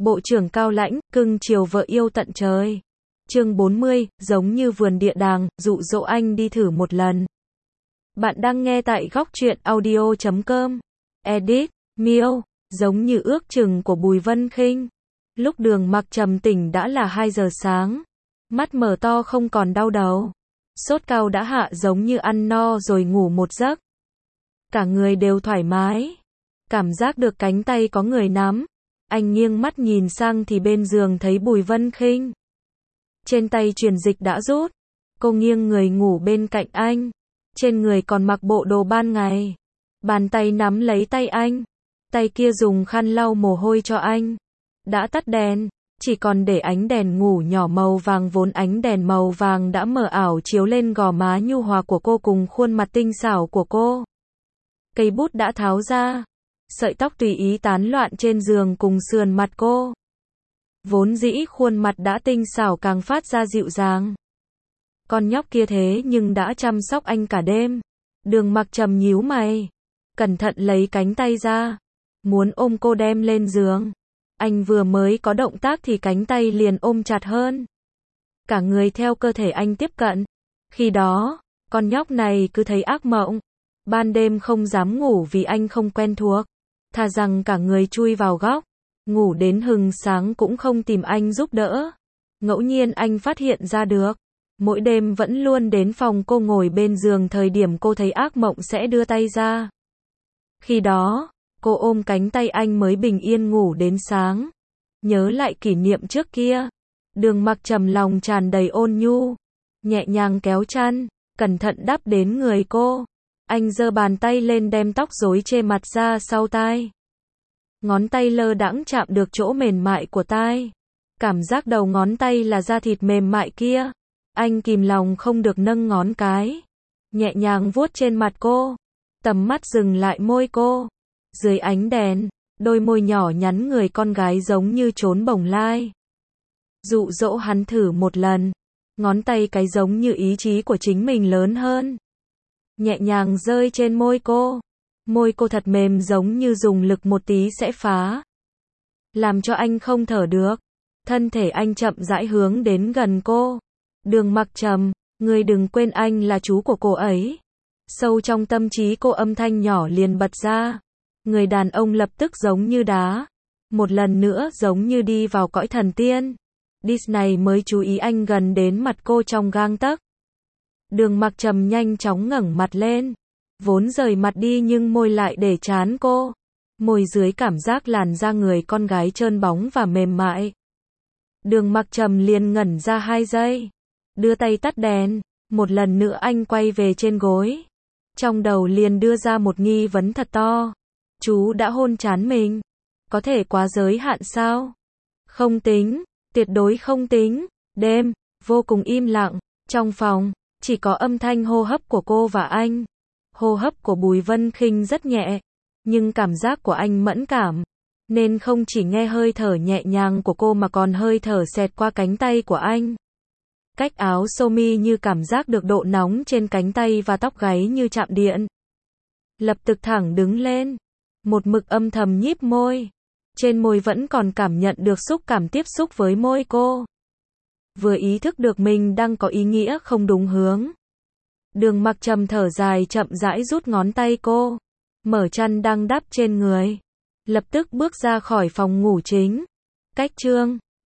Bộ trưởng cao lãnh, cưng chiều vợ yêu tận trời. Chương 40, giống như vườn địa đàng, dụ dỗ anh đi thử một lần. Bạn đang nghe tại góc truyện audio.com. Edit, Miêu, giống như ước chừng của Bùi Vân Khinh. Lúc Đường Mặc trầm tỉnh đã là 2 giờ sáng. Mắt mở to không còn đau đầu. Sốt cao đã hạ giống như ăn no rồi ngủ một giấc. Cả người đều thoải mái. Cảm giác được cánh tay có người nắm. Anh nghiêng mắt nhìn sang thì bên giường thấy Bùi Vân Khinh. Trên tay truyền dịch đã rút. Cô nghiêng người ngủ bên cạnh anh. Trên người còn mặc bộ đồ ban ngày. Bàn tay nắm lấy tay anh. Tay kia dùng khăn lau mồ hôi cho anh. Đã tắt đèn, chỉ còn để ánh đèn ngủ nhỏ màu vàng, vốn ánh đèn màu vàng đã mờ ảo chiếu lên gò má nhu hòa của cô cùng khuôn mặt tinh xảo của cô. Cây bút đã tháo ra. Sợi tóc tùy ý tán loạn trên giường cùng sườn mặt cô. Vốn dĩ khuôn mặt đã tinh xảo càng phát ra dịu dàng. Con nhóc kia thế nhưng đã chăm sóc anh cả đêm. Đường Mặc trầm nhíu mày. Cẩn thận lấy cánh tay ra. Muốn ôm cô đem lên giường. Anh vừa mới có động tác thì cánh tay liền ôm chặt hơn. Cả người theo cơ thể anh tiếp cận. Khi đó, con nhóc này cứ thấy ác mộng. Ban đêm không dám ngủ vì anh không quen thuộc. Thà rằng cả người chui vào góc. Ngủ đến hừng sáng cũng không tìm anh giúp đỡ. Ngẫu nhiên anh phát hiện ra được. Mỗi đêm vẫn luôn đến phòng cô ngồi bên giường, thời điểm cô thấy ác mộng sẽ đưa tay ra. Khi đó, cô ôm cánh tay anh mới bình yên ngủ đến sáng. Nhớ lại kỷ niệm trước kia. Đường Mặc trầm lòng tràn đầy ôn nhu. Nhẹ nhàng kéo chăn, cẩn thận đắp đến người cô. Anh giơ bàn tay lên đem tóc rối chê mặt ra sau tai. Ngón tay lơ đãng chạm được chỗ mềm mại của tai. Cảm giác đầu ngón tay là da thịt mềm mại kia. Anh kìm lòng không được nâng ngón cái. Nhẹ nhàng vuốt trên mặt cô. Tầm mắt dừng lại môi cô. Dưới ánh đèn, đôi môi nhỏ nhắn người con gái giống như trốn bồng lai. Dụ dỗ hắn thử một lần. Ngón tay cái giống như ý chí của chính mình lớn hơn. Nhẹ nhàng rơi trên môi cô. Môi cô thật mềm giống như dùng lực một tí sẽ phá. Làm cho anh không thở được. Thân thể anh chậm rãi hướng đến gần cô. Đường Mặc trầm, người đừng quên anh là chú của cô ấy. Sâu trong tâm trí cô âm thanh nhỏ liền bật ra. Người đàn ông lập tức giống như đá. Một lần nữa giống như đi vào cõi thần tiên. Disney mới chú ý anh gần đến mặt cô trong gang tấc. Đường Mặc trầm nhanh chóng ngẩng mặt lên. Vốn rời mặt đi nhưng môi lại để trán cô. Môi dưới cảm giác làn da người con gái trơn bóng và mềm mại. Đường Mặc trầm liền ngẩn ra 2 giây. Đưa tay tắt đèn. Một lần nữa anh quay về trên gối. Trong đầu liền đưa ra một nghi vấn thật to. Chú đã hôn trán mình. Có thể quá giới hạn sao? Không tính. Tuyệt đối không tính. Đêm, vô cùng im lặng. Trong phòng, chỉ có âm thanh hô hấp của cô và anh. Hô hấp của Bùi Vân Khinh rất nhẹ. Nhưng cảm giác của anh mẫn cảm. Nên không chỉ nghe hơi thở nhẹ nhàng của cô mà còn hơi thở xẹt qua cánh tay của anh. Cách áo sơ mi như cảm giác được độ nóng trên cánh tay và tóc gáy như chạm điện. Lập tức thẳng đứng lên. Một mực âm thầm nhíp môi. Trên môi vẫn còn cảm nhận được xúc cảm tiếp xúc với môi cô. Vừa ý thức được mình đang có ý nghĩa không đúng hướng. Đường Mặc trầm thở dài chậm rãi rút ngón tay cô. Mở chăn đang đắp trên người. Lập tức bước ra khỏi phòng ngủ chính. Cách chương